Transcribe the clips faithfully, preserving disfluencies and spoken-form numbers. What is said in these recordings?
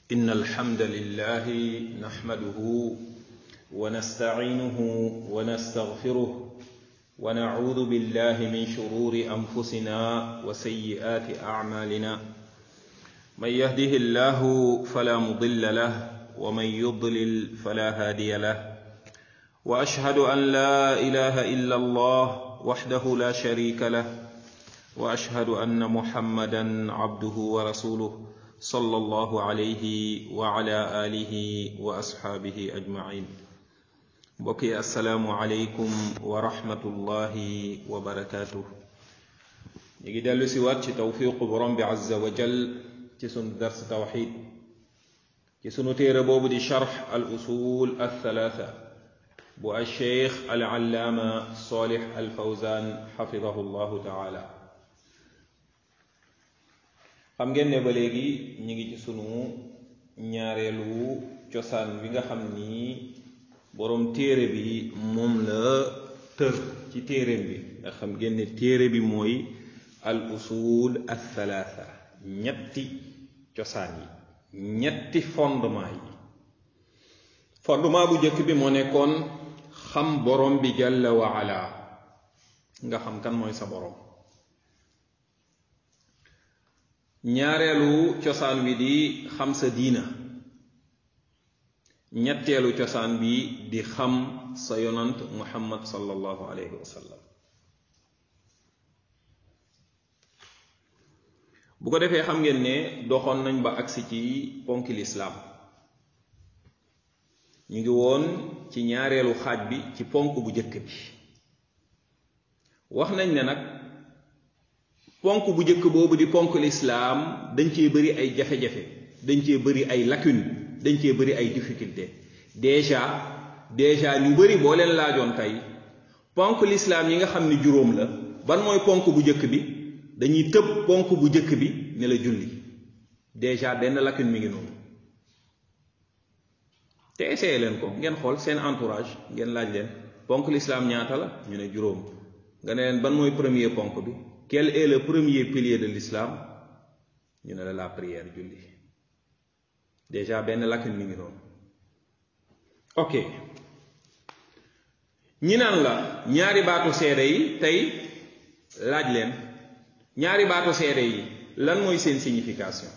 إن الحمد لله نحمده ونستعينه ونستغفره ونعوذ بالله من شرور أنفسنا وسيئات أعمالنا من يهده الله فلا مضل له ومن يضلل فلا هادي له وأشهد أن لا إله إلا الله وحده لا شريك له وأشهد أن محمدا عبده ورسوله صلى الله عليه وعلى آله وأصحابه أجمعين بقي السلام عليكم ورحمة الله وبركاته يجي دالو سوات توفيق برم عز وجل تسن درس توحيد تسن تيربوب دي شرح الأصول الثلاثة بو الشيخ العلامة صالح الفوزان حفظه الله تعالى xam ngeen ne ba léegi ñu ngi ci sunu ñaareelu cosaan bi nga xam ni borom téere bi moom la tër ci téereem bi nga xam ngeen ne téere bi mooy al usul al thalatha ñetti cosaan yi ñetti fondement yi fondement bu njëkk bi moo nekkoon xam borom bi jalla wa ala nga xam kan mooy sa borom ñaareelu cosaan wi di xam sa diina ñetteelu cosaan bi di xam sa yonant muhammad sallallahu alayhi wa sallam bu ko defee xam ngeen ne doxoon nañ ba agsi ci ponki lislaam ñu ngi woon ci ñaareelu xaaj bi ci ponk bu jëkk bi wax nañ ne nag ponk bu jëkk boobu di ponk lislaam dañ cee bëri ay jafe-jafe dañ cee bëri ay lacune dañ cee bëri ay difficulté déjà déjà ñu bëri boo leen laajoon tey ponk lislaam yi nga xam ni juróom la ban mooy ponk bu jëkk bi dañuy tëb ponk bu jëkk bi ne la julli déjà benn lacune mi ngi noonu te essayé leen ko ngeen xool seen entourage ngeen laaj leen ponk lislaam ñaata la ñu ne juróom nga ne leen ban mooy premier ponk bi quel est le premier pilier de l'islam ñu ne la la prière julli déjà benn lacune mi ngi noonu ok ñi naan la ñaari baatu seede yi tey laaj leen ñaari baatu seede yi lan mooy seen signification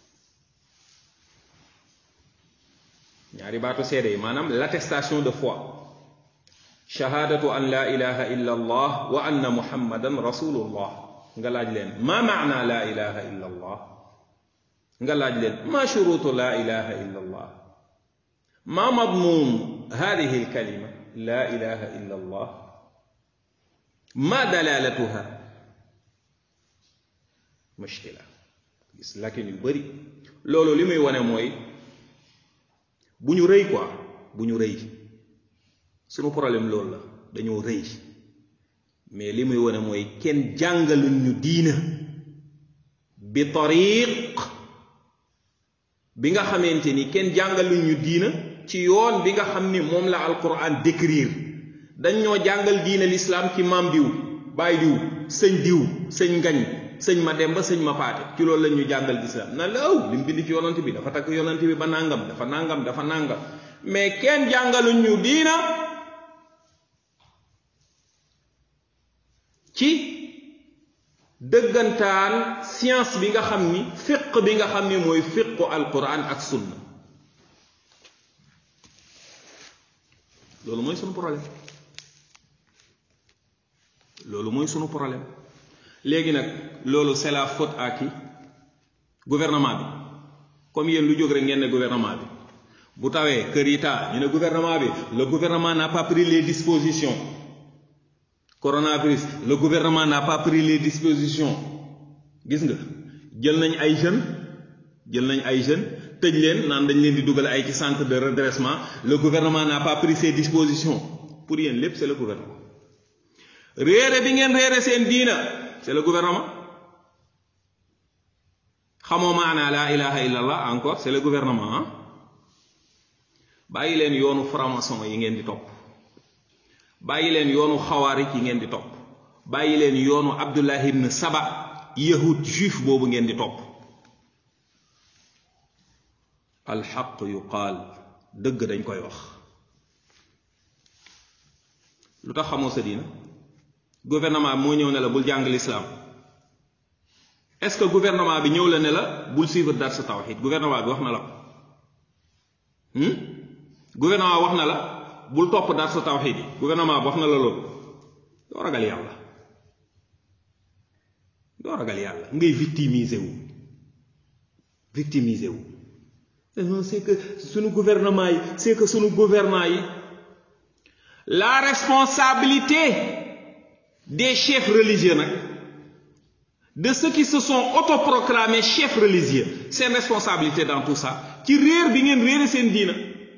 ñaari baatu seede yi maanaam l'attestation de foi shahadatu an la ilaha illa allah wa anna muhammadan rasulullah nga laaj leen ma maana la ilaha illa allah nga laaj leen ma shurutu la ilaha illa allah ma madmun hadhihi alkalima la ilaha illa allah ma dalalatuha mushkila gis lakin yu bari loolu li muy wane mooy bu ñu rëy quoi bu ñu rëy sunu problème loolu la dañoo rëy mais li muy wane mooy kenn jàngaluñ ñu diina bi tariq bi nga xamante ni kenn jàngaluñ ñu diina ci yoon bi nga xam ni moom la alquran décrire dañ ñoo jàngal diina l'islam ci maam diw baay diw sëñ diw sëñ ngañ sëñ ma dem ba sëñ ma paate ci loolu lañ ñu jàngal l'islam na la aw li mu bind ci yonant bi dafa takk yonant bi ba nangam dafa nangam dafa nangam mais kenn jàngaluñ ñu diina ci dëggantaan science bi nga xam ni fiq bi nga xam ni mooy fiqu alquran ak sunna loolu mooy sunu problème loolu mooy sunu problème léegi nag loolu c'est la faute à qui gouvernement bi comme yéen lu jóg rek ngeen ne gouvernement bi bu tawee kër yi taa ñu ne gouvernement bi le gouvernement n'a pas pris les dispositions coronavirus le gouvernement n'a pas pris les dispositions gis nga jël nañ ay jeunes jël nañ ay jeunes tëj leen naan dañ leen di dugal ay ci centre de redressement le gouvernement n'a pas pris ses dispositions pour yéen lépp c'est le gouvernement réere bi ngeen réere seen diina c'est le gouvernement xamoo maanaa la ilaha illallah encore c'est le gouvernement ah bàyyi leen yoonu franc-maçon yi ngeen di topp bàyyi leen yoonu xawaarij yi ngeen di topp bàyyi leen yoonu Abdullah ibn Saba yahud juif boobu ngeen di topp alxaq yuqaal dëgg dañ koy wax. lu tax xamoo sa diina? gouvernement bi moo ñëw ne la bul jàng l'islam. est-ce que gouvernement bi ñëw la ne la bul suivre dar sa tawhid? gouvernement bi wax na la ko. hmm? gouvernement wax na la bul topp dar sa tawhid yi. gouvernement bi wax na la loolu. doo ragal yàlla. doo ragal yàlla ngay victimiser wu. victimiser wu. non c'est que sunu gouvernement yi c'est que sunu gouvernement yi. la responsabilité des chefs religieux nag, de ceux qui se sont autoproclamés chefs religieux, c'est une responsabilité dans tout ça. ci réer bi ngeen réere seen diina.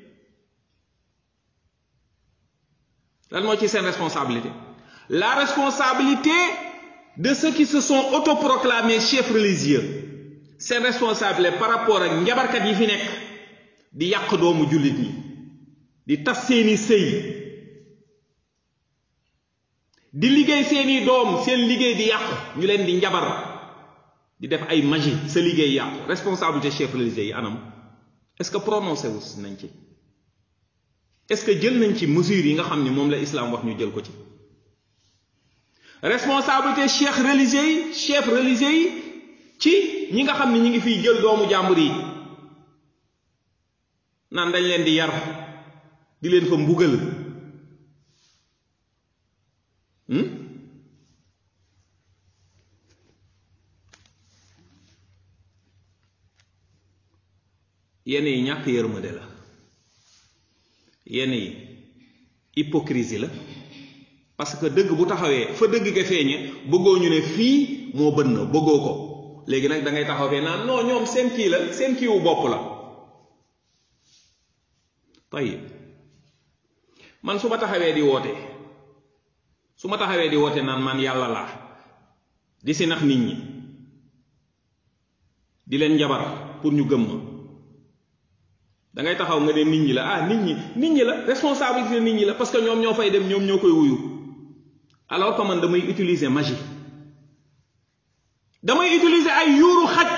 lan moo ci seen responsabilité? la responsabilité de ceux qui se sont autoproclamés chefs religieux, seen responsabilité par rapport ak njabarkat yi fi nekk di yàq doomu jullit ñi, di tas seeni sëy, di liggéey seeni doom seen liggéey di yàqu, ñu leen di njabar, di def ay magie, sa liggéey yàqu. responsabilité chef religieux yi anam? est-ce que prononcé wu nañ ci? est-ce que jël nañ ci mesures yi nga xam ni moom la islam wax ñu jël ko ci? responsabilité chef religieux yi chef religieux yi ci ñi nga xam ni ñi ngi fiy jël doomu jàmbur yi naan dañ leen di yar, di leen fa mbugal. yenn yi ñàkk yërmande la, yenn yi hypocrisie la, parce que dëgg bu taxawee fa dëgg ga feeñe bëggoo ñu ne fii moo bën na, bëggoo ko. léegi nag da ngay taxaw fee naan non ñoom seen kii la, seen kiiwu bopp la. tayib man su ma taxawee di woote su ma taxawee di woote naan man yàlla laa, di si nax nit ñi, di leen njabar pour ñu gëm ma, da ngay taxaw nga ne nit ñi la. ah nit ñi nit ñi la, responsabilité nit ñi la, parce que ñoom ñoo fay dem, ñoom ñoo koy wuyu. alors que man damay utiliser magie, damay utiliser ay yuuru xaj,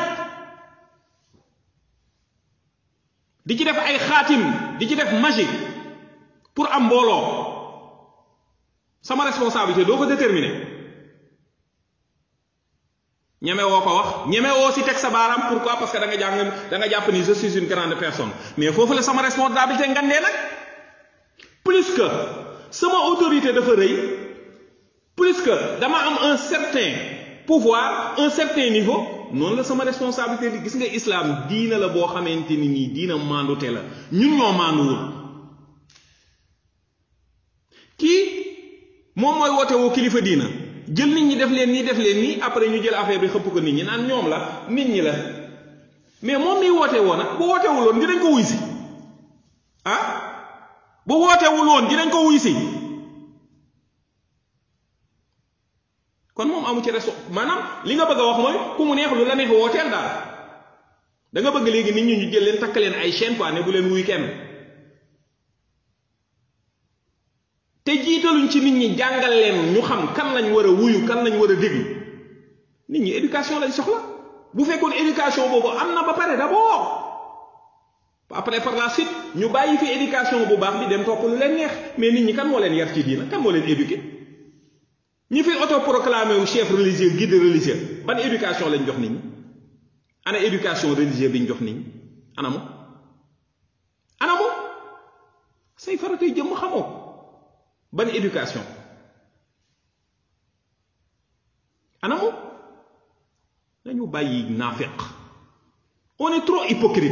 di ci def ay xaatim, di ci def magie pour am mbooloo. sama responsabilité doo ko déterminer. ñeme woo ko wax, ñeme woo si teg sa baaraam. pourquoi? parce que da nga jàng da nga jàpp ni je suis une grande personne. mais foofu la sama responsabilité ngandee nag. plus que sama autorité dafa rëy, plus que dama am un certain pouvoir, un certain niveau, noonu la sama responsabilité bi. gis nga islam diina la boo xamante ni nii diina maandute la. ñun ñoo maanduwul. kii moom mooy woote woo kilifa diina, jël nit ñi def leen nii def leen nii, après ñu jël affaire bi xëpp ko nit ñi naan ñoom la, nit ñi la. mais moom miy woote woon nag bu wootewul woon dinañ ko wuy si. ah bu wootewul woon dinañ ko wuy si. kon moom amu ci reso maanaam li nga bëgg a wax mooy ku mu neex lu la neex wooteel daal. da nga bëgg léegi nit ñi ñu jël leen takk leen ay chaîne quoi, ne bu leen wuy kenn. te jiitaluñ ci nit ñi jàngal leen ñu xam kan lañ war a wuyu, kan lañ war a déglu. nit ñi éducation lañ soxla. bu fekkoon éducation boobu am na ba pare d'abord, après par la suite ñu bàyyi fi éducation bu baax bi dem topp lu leen neex. mais nit ñi kan moo leen yar ci diina, kan moo leen éduqué? ñi fi autoproclamé wu chef religieux, guide religieux, ban éducation lañ jox nit ñi? ana éducation religieuse bi ñu jox nit ñi? anamu anamu say faratay jëmm xamoo ban éducation? anamu dañu bàyyi naafeq. on est trop hypocrite,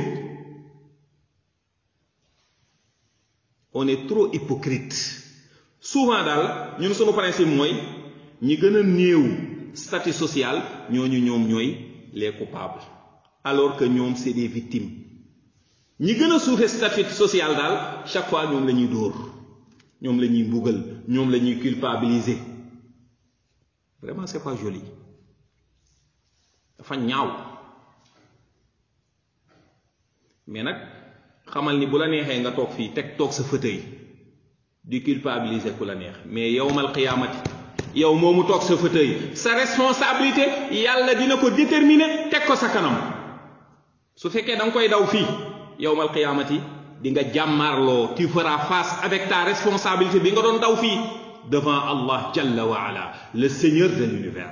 on est trop hypocrite. souvent daal ñun sunu principe mooy ñi gën a néew statut social ñooñu ñoom ñooy les coupables, alors que ñoom c'est des victimes. ñi gën a suufe statut social daal chaque fois ñoom la ñuy dóor, ñoom la ñuy mbugal, ñoom la ñuy culpabiliser. vraiment c'est pas joli, dafa ñaaw. mais nag xamal ni bu la neexee nga toog fii teg toog sa fauteuil di culpabiliser ku la neex, mais yawmal qiyaamati yow moomu toog sa fauteuil, sa responsabilité yàlla dina ko déterminer teg ko sa kanam. su fekkee da nga koy daw fii yawmal qiyamati di nga jàmmarloo, tu feras face avec ta responsabilité bi nga doon daw fii devant Allah jalla wa ala, le Seigneur de l'univers.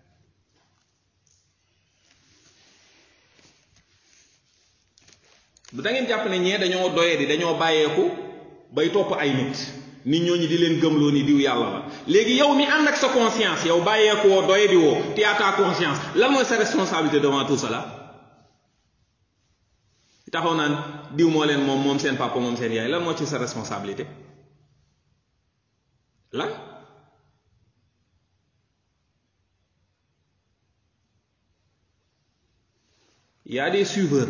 bu da ngeen jàpp ne ñee dañoo doye di dañoo bàyyeeku bay topp ay nit nit ñooñu di leen gëmloo ni diw yàlla la. léegi yow mi ànd ak sa conscience, yow bàyyeeku woo doye di woo, tu as ta conscience, lan mooy sa responsabilité devant tout cela? taxaw naan diw moo leen moom moom seen papa moom seen yaay, lan moo ci sa responsabilité lan? y a des suiveurs,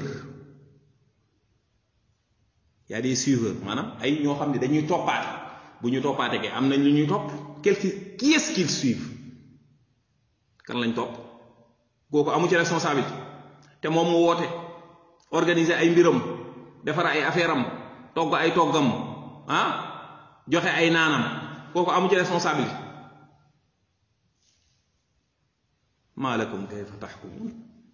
y a des suiveurs maanaam ay ñoo xam ne dañuy toppaate. bu ñu toppaate ke am nañ lu ñuy topp. quel qui est-ce qu'ils suivent? kan lañ topp? kooku amu ci responsabilité te moom mu woote organiser ay mbiram, defar ay affaire am, togg ay toggam, ah joxe ay naanam, kooku amu ci responsabilité. maa lakum kayfa tahkumun.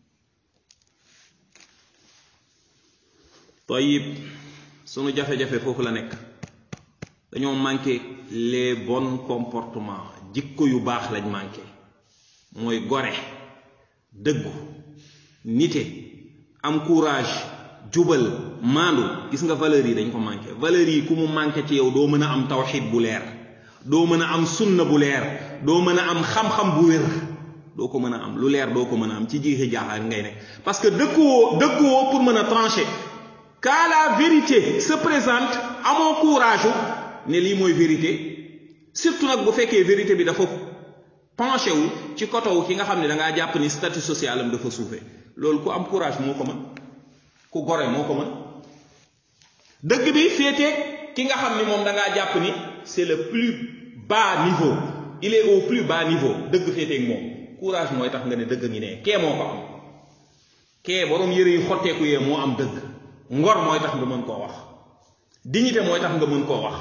tayib, sunu jafe-jafe foofu la nekk. dañoo manqué les bons comportements, jikko yu baax lañ manqué. mooy gore, dëggu, nite, am courage, jubal, maandu. gis nga valeurs yi dañ ko manqué. valeurs yi ku mu manqué ci yow doo mën a am tawxid bu leer, doo mën a am sunna bu leer, doo mën a am xam-xam bu wér, doo ko mën a am lu leer, doo ko mën a am ci jiixi jaaxaan ngay nekk. parce que dëkkuwoo dëkkuwoo pour mën a trancher. quand la vérité se présente, amoo courage ne lii mooy vérité, surtout nag bu fekkee vérité bi dafa penché wu ci côté wu ki nga xam ne da ngaa jàpp ni statut social am dafa suufee. loolu ku am courage moo ko mën, ku gore moo ko mën. dëgg bi féetee ki nga xam ni moom da ngaa jàpp ni c'est le plus bas niveau, il est au plus bas niveau, dëgg féeteeg moom. courage mooy tax nga ne dëgg ngi ne kee moo ko am, kee borom yëre yu xotteeku yee moo am dëgg. ngor mooy tax nga mën koo wax, dignité mooy tax nga mën koo wax,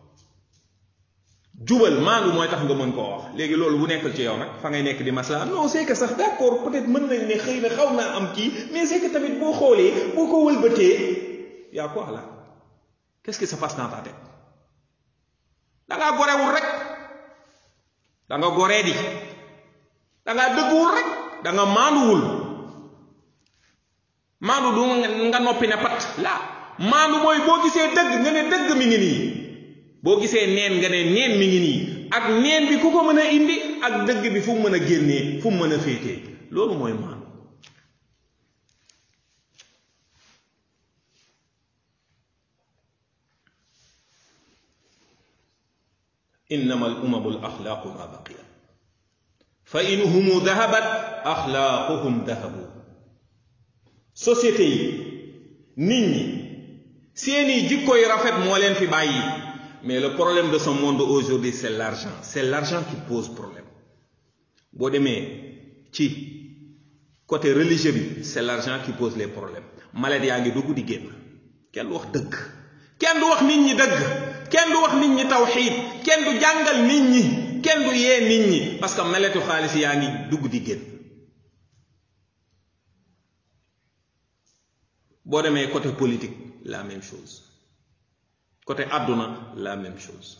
jubal maandu mooy tax nga mën koo wax. léegi loolu bu nekkul ci yow nag fa ngay nekk di masla. non c'est que sax d'accord, peut-être mën nañ ne xëy na xaw naa am kii, mais c'est que tamit boo xoolee boo ko wëlbatee yaa quoi là, qu'est-ce qui se passe dans ta tête? da ngaa gorewul rek, da nga goree di, da ngaa dëgguwul rek, da nga maanduwul. maandu du nga noppi ne pat la. maandu mooy boo gisee dëgg nga ne dëgg mi ngi nii, boo gisee neen nga ne neen mi ngi nii, ak neen bi ku ko mën a indi ak dëgg bi fu mu mën a génnee, fu mu mën a féetee. loolu mooy maandu. innama al umamu al axlaaqu ma baqiya fa in humu dahabat axlaaquhum dahabu. société yi, nit ñi, seeni jikko yu rafet moo leen fi bàyyi. mais le problème de ce monde aujourd'hui c'est l'argent. c'est l'argent qui pose problème. boo demee ci côté religieux bi c'est l'argent qui pose les problèmes. maladie yaa ngi dugg di génn, kenn du wax dëgg, kenn du wax nit ñi dëgg, kenn du wax nit ñi tawxiid, kenn du jàngal nit ñi, kenn du yee nit ñi, parce que maletu xaalis yaa ngi dugg di génn. boo demee côté politique la même chose, côté àdduna la même chose.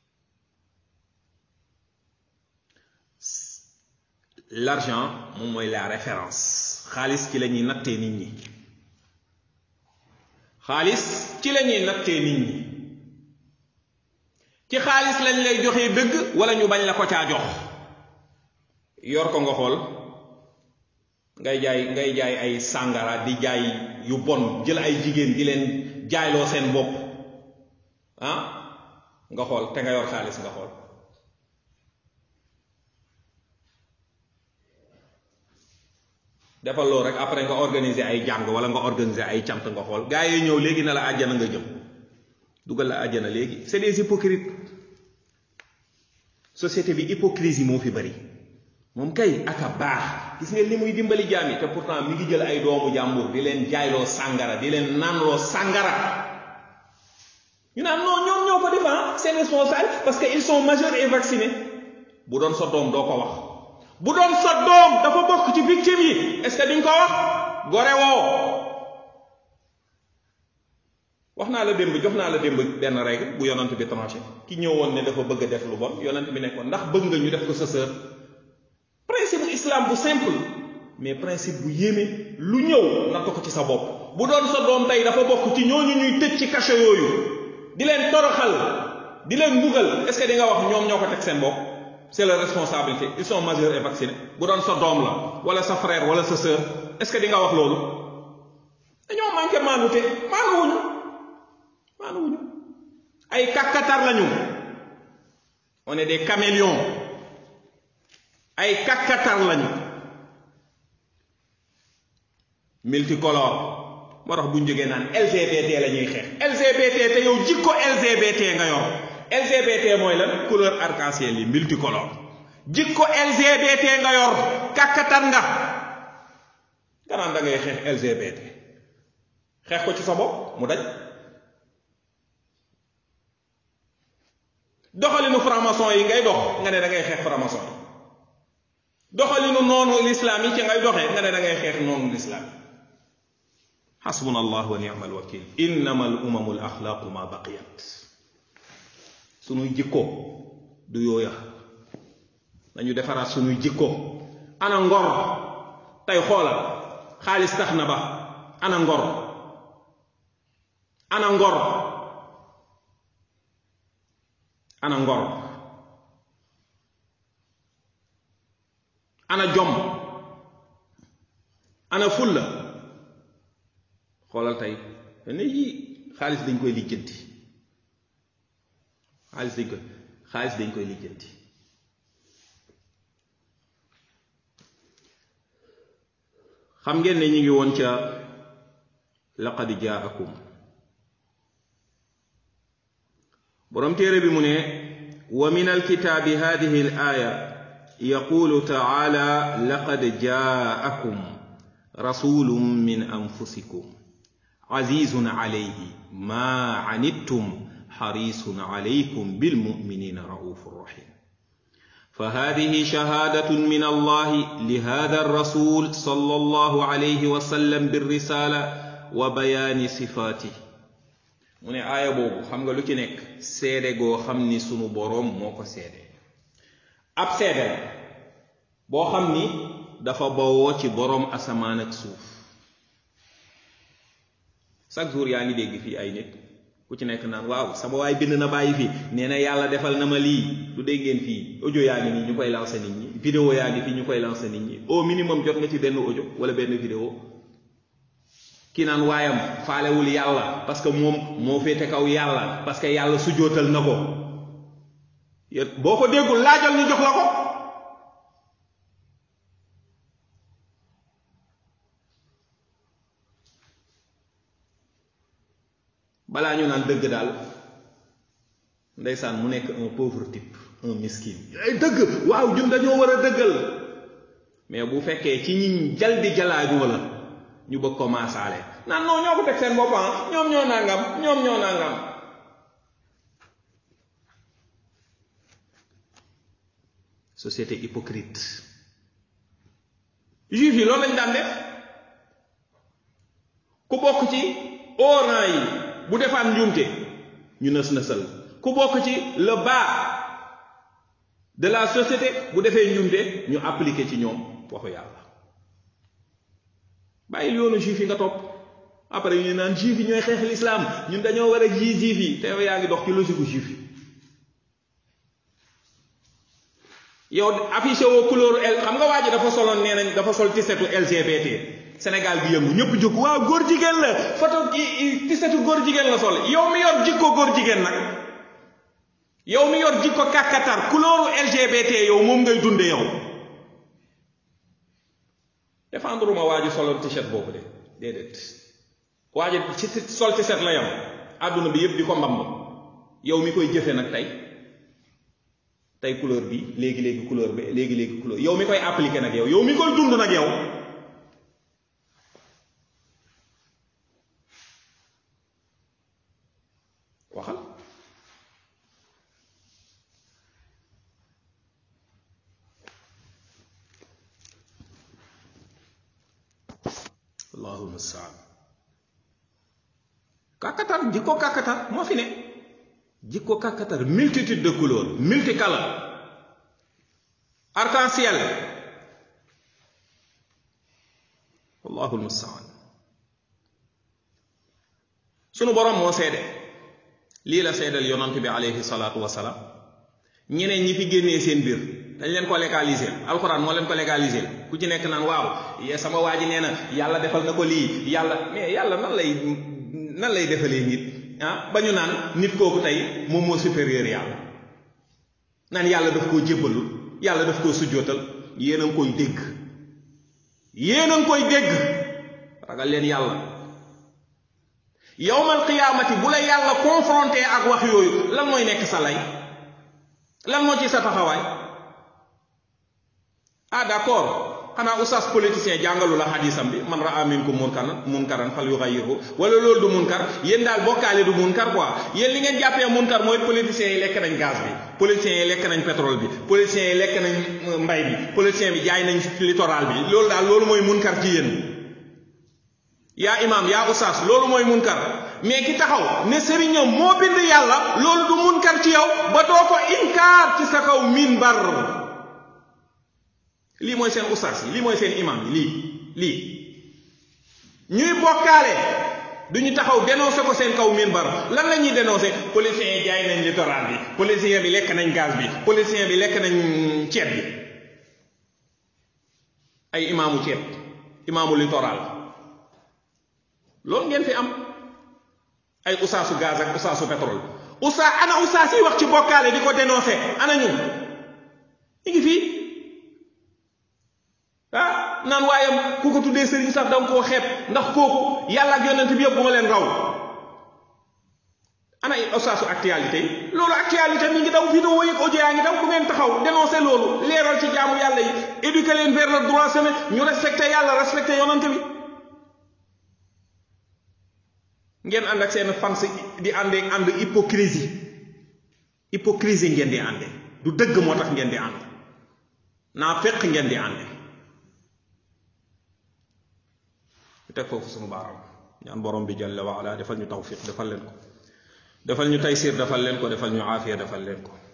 l'argent moom mooy la référence. xaalis ci la ñuy nattee nit ñi, xaalis ci la ñuy nattee nit ñi. ci xaalis lañ lay joxee dëgg wala ñu bañ la ko caa jox. yor ko nga xool, ngay jaay ngay jaay ay sàngara di jaay yu bon, jël ay jigéen di leen jaayloo seen bopp, ah nga xool te nga yor xaalis nga xool. defal loolu rek après nga organiser ay jàng wala nga organiser ay cant nga xool. gaa yi ñëw léegi na la àjjana nga jëm, dugal la àjjana léegi. c'est des hypocrites. société bi hypocrisie moo fi bari. moom kay aka baax, gis nga li muy dimbali jaam yi, te pourtant mi ngi jël ay doomu jàmbur di leen jaayloo sàngara, di leen naanloo sàngara. ñu naan non ñoom ñoo ko def, c'est responsable parce que ils sont majeurs et vaccinés. bu doon sa doom doo ko wax. bu doon sa doom dafa bokk ci victime yi, est-ce que diñ ko wax? gore woo. wax naa la démb jox naa la démb benn règle bu yonant bi tranché ki ñëwoon ne dafa bëgg a def lu bon yonant bi ne ko ndax bëgg nga ñu def ko sa sœur principe bu islam bu simple mais principe bu yéeme lu ñëw natt ko ci sa bopp bu doon sa doom tey dafa bokk ci ñooñu ñuy tëj ci cachot yooyu di leen toroxal di leen mbugal est-ce que di nga wax ñoom ñoo ko teg seen bopp c'est leur responsabilité ils sont majeurs et vaccinés bu doon sa doom la wala sa frère wala sa sœur est-ce que di nga wax loolu dañoo manqué maanute maanuwuñu maanuwuñu ay kàkkatar lañu on est des caméléons ay kàkkatar lañu multicolore moo tax bu ñu jógee naan L G B T la ñuy xeex L G B T te yow jikko L G B T nga yor L G B T mooy lan couleur arc-en-ciel yi multicolore jikko L G B T nga yor kàkkatar nga nga naan da ngay xeex L G B T xeex ko ci sa bopp mu daj doxalinu franc-maçon yi ngay dox nga ne da ngay xeex franc-maçon yi doxalinu noonu l'islam yi ci ngay doxee nga ne da ngay xeex noonu l'islam yi حسبنا الله ونعم الوكيل إنما الأمم الأخلاق ما بقيت sunuy jikko du yooya dañu defaraat sunuy jikko ana ngor tey xoolal xaalis tax na ba ana ngor ana ngor ana ngor ana jom ana fulla xoolal tey ne yii xaalis dañ koy lijjanti xaalis dañ koy xaalis dañ koy lijjanti xam ngeen ne ñu ngi woon ca laqad jaakum borom téere bi mu ne wa min alkitaabi hadihi al aya yaqulu taala laqad jaakum rasulun min anfusikum عزيز عليه ما عنتم حريص عليكم بالمؤمنين رؤوف رحيم فهذه شهادة من الله لهذا الرسول صلى الله عليه وسلم بالرسالة وبيان صفاته من آية بوبو خمغا لو تي نيك سيدé go xamni sunu borom moko sédé ab sédé bo xamni dafa bawo ci borom asaman ak suuf chaque jour yaa ngi dégg fii ay nit ku ci nekk naan waaw sama waay bind na bàyyi fii nee na yàlla defal na ma lii du dégg ngeen fii audio yaa ngi nii ñu koy lancer nit ñi vidéo yaa ngi fii ñu koy lancer nit ñi au minimum jot nga ci benn audio wala benn vidéo kii naan waayam faalewul yàlla parce que moom moo féete kaw yàlla parce que yàlla sujootal na ko boo ko déggul laajal ñu jox la ko balaa ñu naan dëgg daal ndeysaan mu nekk un pauvre type un miskin ay dëgg waaw ñun dañoo war a dëggal mais bu fekkee ci ñi jaldi jalaajoo la ñu bëgg ko maasaale naan non ñoo ko teg seen bopp ñoom ñoo nangam ñoom ñoo nangam société hypocrite juif yi loolu lañ daan def ku bokk ci oran yi bu defaan njuumte ñu nës nësal ku bokk ci le bas de la société bu defee njuumte ñu appliquer ci ñoom waxu yàlla bàyyil yoonu juif yi nga topp après ñu naan juif yi ñooy xeex l'islam ñun dañoo war a ji juif yi te yow yaa ngi dox ci logique juif yi yow affiché woo couleur L xam nga waa ji dafa soloon nee nañ dafa sol tisetu L G B T Sénégal bi yëngu ñëpp jóg waaw góor jigéen la photo ki tisetu góor jigéen la sol yow mi yor jikko góor jigéen nag yow mi yor jikko kàkkatar couleur L G B T yow moom ngay dunde yow défendre ma waa ji soloon t-shirt boobu de déedéet waa ji ci sol t-shirt la yam àdduna bi yëpp di ko mbamb yow mi koy jëfe nag tey tey couleur bi léegi léegi couleur bi léegi léegi couleur yow mi koy appliquer nag yow yow mi koy dund nag yow waxal allahu musta'an kàkkatar jikko kàkkatar moo fi ne jikko kàkkatar multitude de couleurs multicolore arc-en-ciel wallahu almustaan sunu borom moo seede lii la seedal yonant bi alayhi salaatu wasalaam ñeneen ñi fi génnee seen biir dañ leen ko légaliser alxuraan moo leen ko légaliser ku ci nekk naan waaw yee sama waa ji nee na yàlla defal na ko lii yàlla mais yàlla nan lay nan lay defalee nit ah ba ñu naan nit kooku tey moom moo supérieur yàlla naan yàlla daf koo jébbalul yàlla daf koo sujjootal yéen a ngi koy dégg yéen a ngi koy dégg ragal leen yàlla yawmal qiyaamati bu la yàlla confronté ak wax yooyu lan mooy nekk sa lay lan moo ci sa taxawaay ah d'accord xanaa oustaz politicien jàngalu la xadisam bi man raa minkum munkaran munkaran fal yughayyirhu wala loolu du munkar yéen daal bokkaale du munkar quoi yéen li ngeen jàppee munkar mooy politiciens yi lekk nañ gaz bi politiciens yi lekk nañ pétrole bi politiciens yi lekk nañ mbay bi politicien bi jaay nañ littoral bi loolu daal loolu mooy munkar ci yéen yaa imam yaa oustaz loolu mooy munkar mais ki taxaw ne sëriñam moo bind yàlla loolu du munkar ci yow ba doo ko inkaar ci sa kaw minbar lii mooy seen oustaz yi lii mooy seen imam yi lii lii ñuy bokkaale duñu taxaw dénoncé ko seen kaw minbar lan la ñuy dénoncé policiers yi jaay nañ littoral bi policier bi lekk nañ gaz bi policier bi lekk nañ ceeb bi ay imaamu ceeb imaamu littoral loolu ngeen fi am ay oustaasu gaz ak oustaasu pétrole oustaz ana oustaz yi wax ci bokkaale di ko dénoncé ana ñu ñu ngi fii ah naan waaye ku ko tuddee sëriñ sax danga koo xeeb ndax kooku yàlla ak yonent bi yëpp bu ma leen raw ana ostaasu actualité yi loolu actualité mi ngi daw vidéo yi audio yaa ngi daw ku ngeen taxaw dénoncé loolu leeral ci jaamu yàlla yi éduquer leen vers le droit chemin ñu respecté yàlla respecté yonent bi ngeen ànd ak seen fans di àndee ànd hypocrisie hypocrisie ngeen di ànde du dëgg moo tax ngeen di ànd naa fekk ngeen di ànde ñu teg foofu suñu baaram ñaan borom bi jalla wa ala defal ñu tawfiq defal leen ko defal ñu taysir defal leen ko defal ñu aafiya defal leen ko